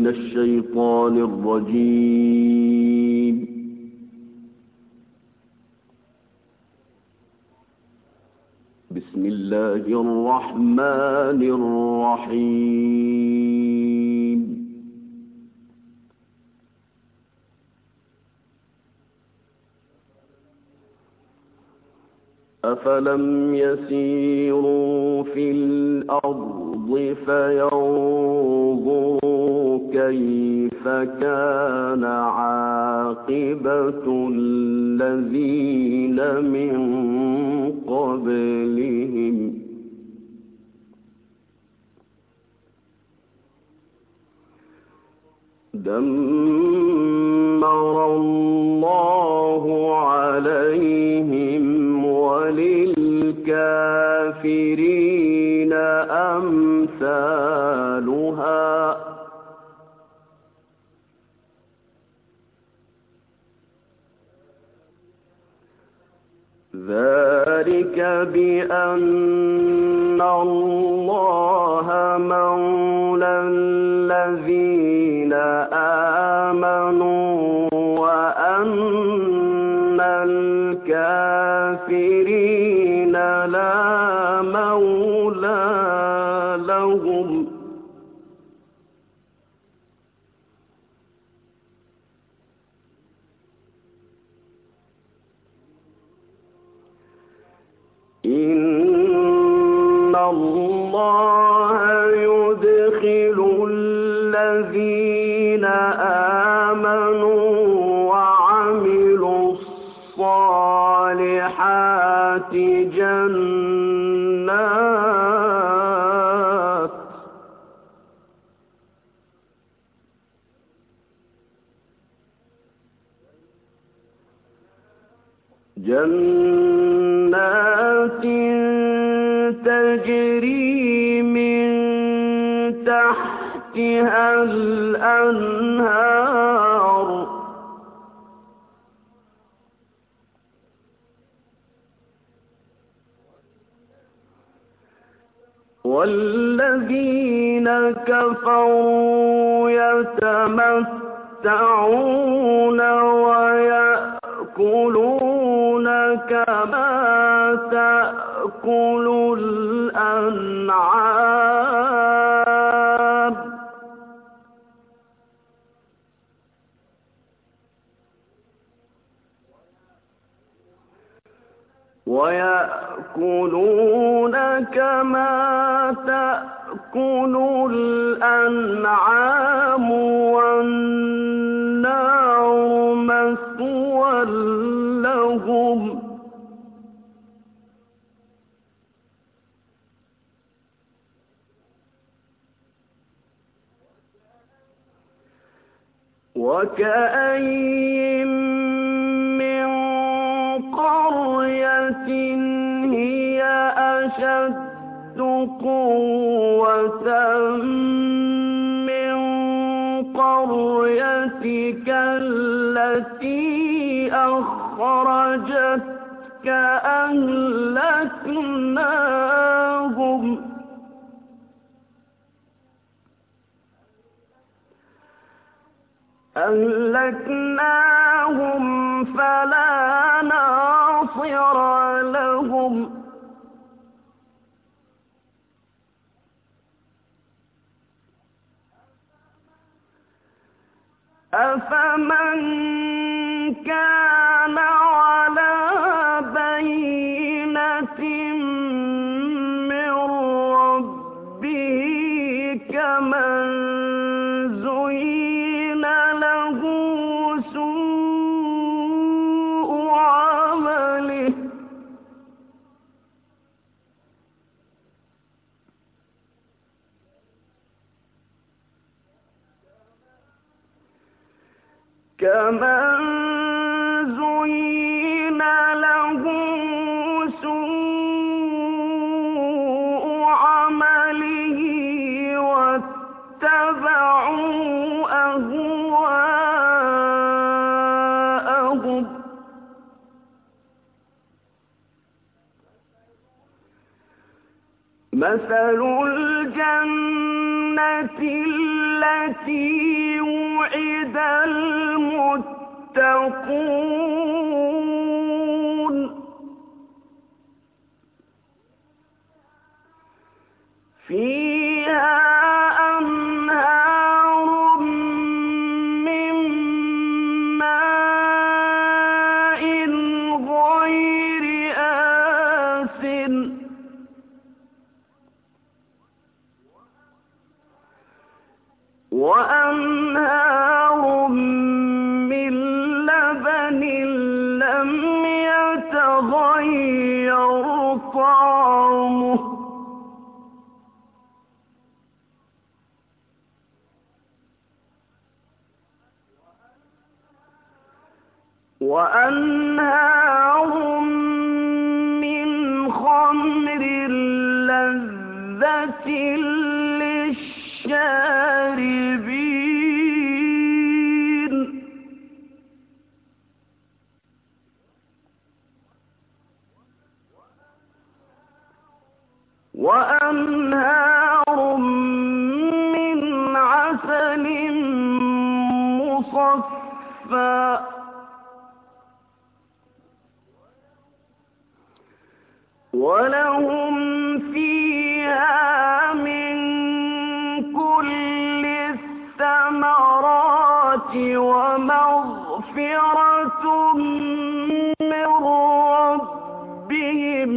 من الشيطان الرجيم. بسم الله الرحمن الرحيم. أفلم يسيروا في الأرض فينظروا كيف كان عاقبة الذين من قبلهم دمر الله عليهم وللكافرين أمثالها ذلك بأن الله مولى الذين آمنوا وأن الكافرين لا مولى لهم. إن الله يدخل الذين آمنوا وعملوا الصالحات جنات تجري من تحتها الأنهار والذين كفروا يتمتعون ويأكلون كما تأكل الأنعام والنار مثوى لهم. وكأين من قرية هي أشد قوة من قريتك التي أخرجتك أهلكناهم فلا ناصر لهم. أفمن كان على بينة من ربه كمن زين له سوء عمله واتبعوا أهواءهم. مثل الجنة التي وعد المتقون فيها أنهار من ماء غير آسن وأنهار من لبن لم يتغير طعمه وأنهار من خمر لذة للشاربين وأنهار من عسل مصفى ولهم فيها من كل الثمرات ومغفرة من ربهم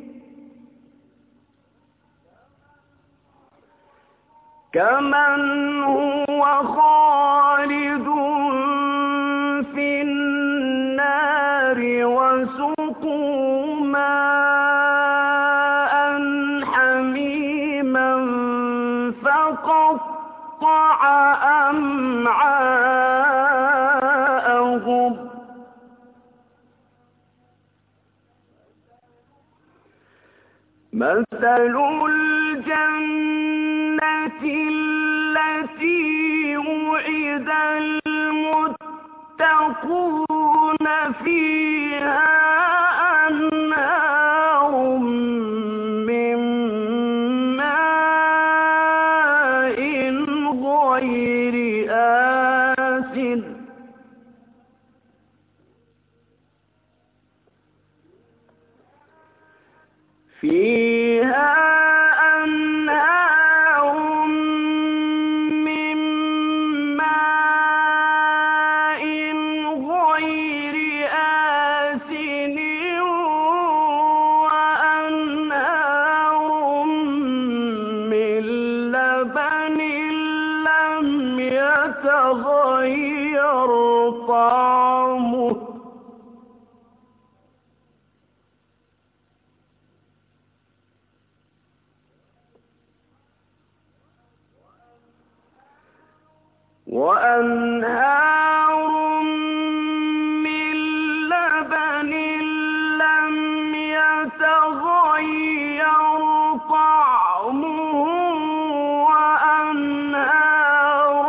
كمن هو خالد في النار وسقوا ماء حميما فقطع أمعاءهم مثل الجنة التي وعد المتقون فيها أنهار من ماء غير آسن فيها أنهار من ماء غير آسن وأنهار من لبن لم يتغير طعمه وأنهار من لبن لم يتغير طعمه وأنهار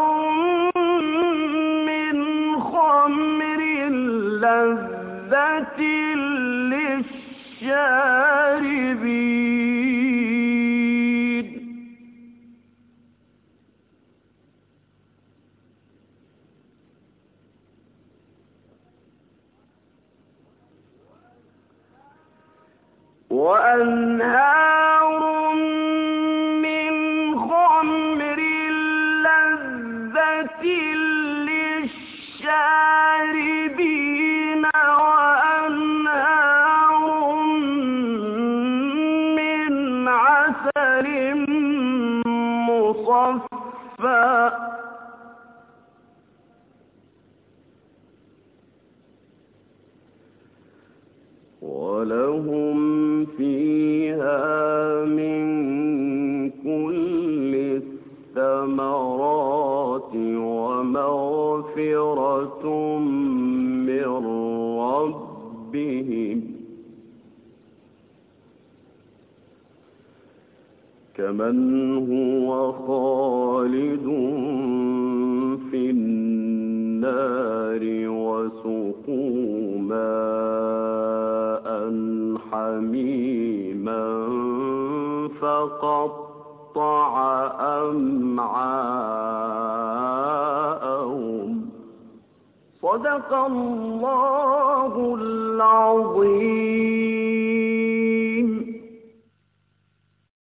من خمر لذة للشاربين وأنهار من خمر لذة للشاربين وأنهار من عسل مصفى ولهم فيها من كل الثمرات ومغفرة من ربهم كمن هو خالد في النار وسقوا ماء حميما فقطع أمعاءهم صدق الله